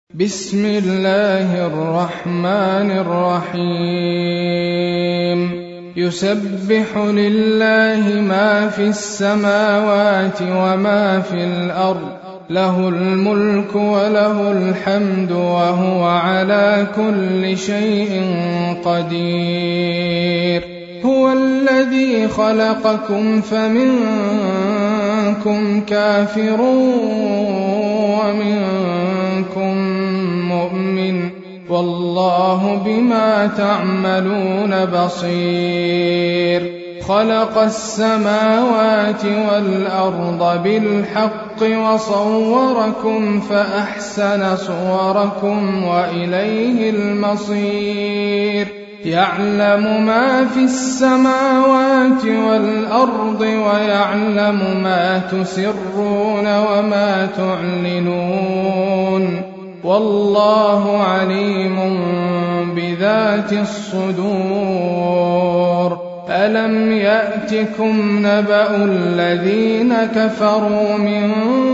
بسم الله الرحمن الرحيم يسبح لله ما في السماوات وما في الأرض له الملك وله الحمد وهو على كل شيء قدير هو الذي خلقكم فمنكم كافر ومنكم مؤمن والله بما تعملون بصير خلق السماوات والأرض بالحق وصوركم فأحسن صوركم وإليه المصير يعلم ما في السماوات والأرض ويعلم ما تسرون وما تعلنون والله عليم بذات الصدور ألم يأتكم نبأ الذين كفروا من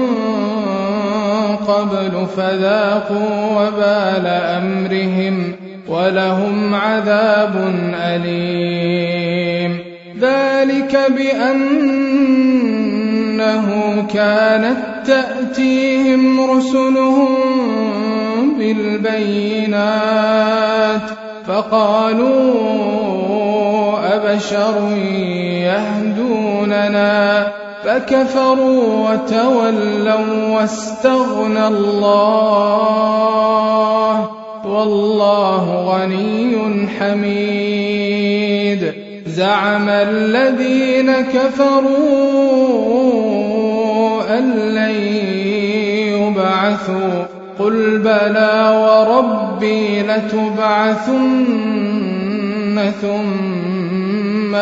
قبل فذاقوا وبال أمرهم ولهم عذاب أليم ذلك بأنه كانت تأتيهم رسلهم بالبينات فقالوا أبشر يهدوننا فكفروا وتولوا واستغنى الله والله غني حميد زعم الذين كفروا أن لن يبعثوا قل بلى وربي لتبعثن ثم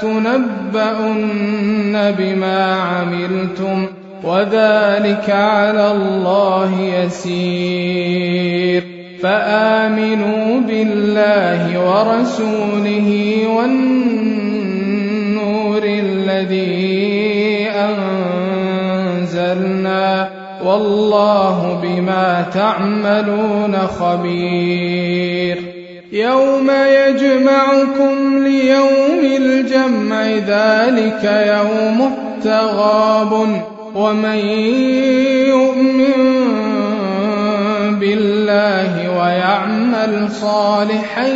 لتنبؤن بما عملتم وذلك على الله يسير فآمنوا بالله ورسوله والنور الذي أنزلنا والله بما تعملون خبير يوم يجمعكم ليوم الجمع ذلك يوم التغابن ومن يؤمن بالله ويعمل صالحا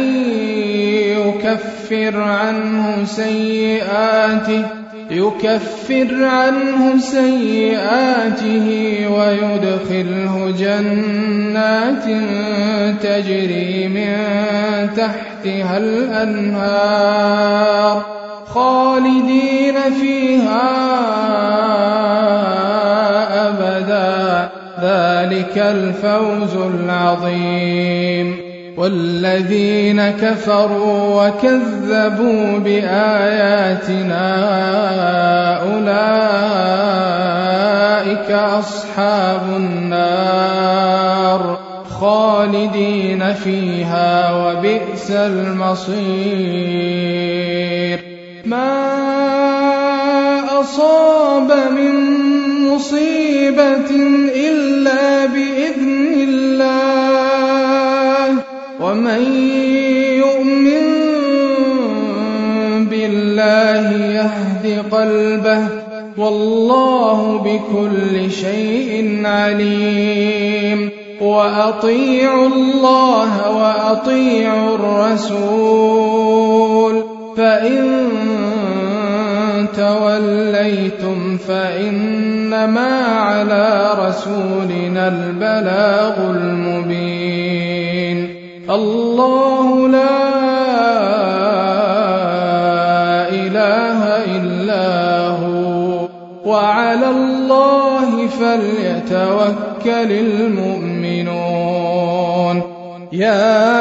يكفر عنه سيئاته ويدخله جنات تجري من تحتها الأنهار خالدين فيها أبدا ذلك الفوز العظيم والذين كفروا وكذبوا بآياتنا أولئك أصحاب النار خالدين فيها وبئس المصير ما أصاب من مصيبة إلا بإذن الله ومن يؤمن بالله يهد قلبه والله بكل شيء عليم وأطيعوا الله وأطيعوا الرسول فإن توليتم فإنما على رسولنا البلاغ المبين الله لا إله إلا هو وعلى الله فليتوكل المؤمنون يا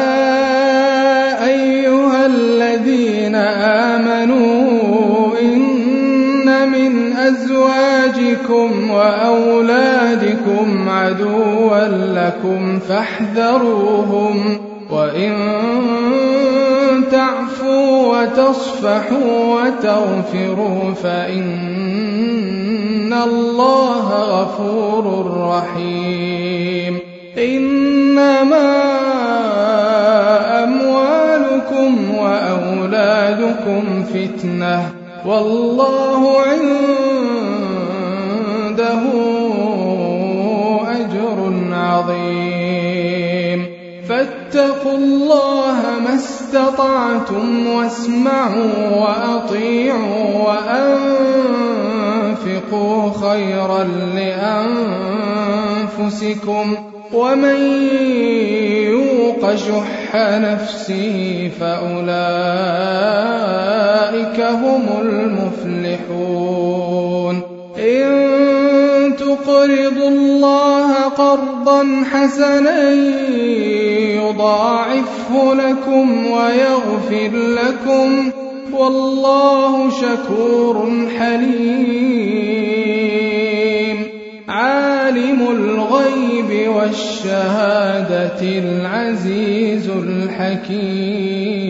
أيها الذين آمنوا إن من أزواجكم وأولادكم عدوا لكم فاحذروهم وإن تعفوا وتصفحوا وتغفروا فإن الله غفور رحيم إنما أموالكم وأولادكم فتنة والله عنده أجر عظيم فاتقوا الله ما استطعتم واسمعوا وأطيعوا وأنفقوا خيرا لأنفسكم ومن يوق شح نفسه فأولئك هم المفلحون إن تقرضوا الله قرضا حسنا يضاعفه لكم ويغفر لكم والله شكور حليم عالم الغيب والشهادة العزيز الحكيم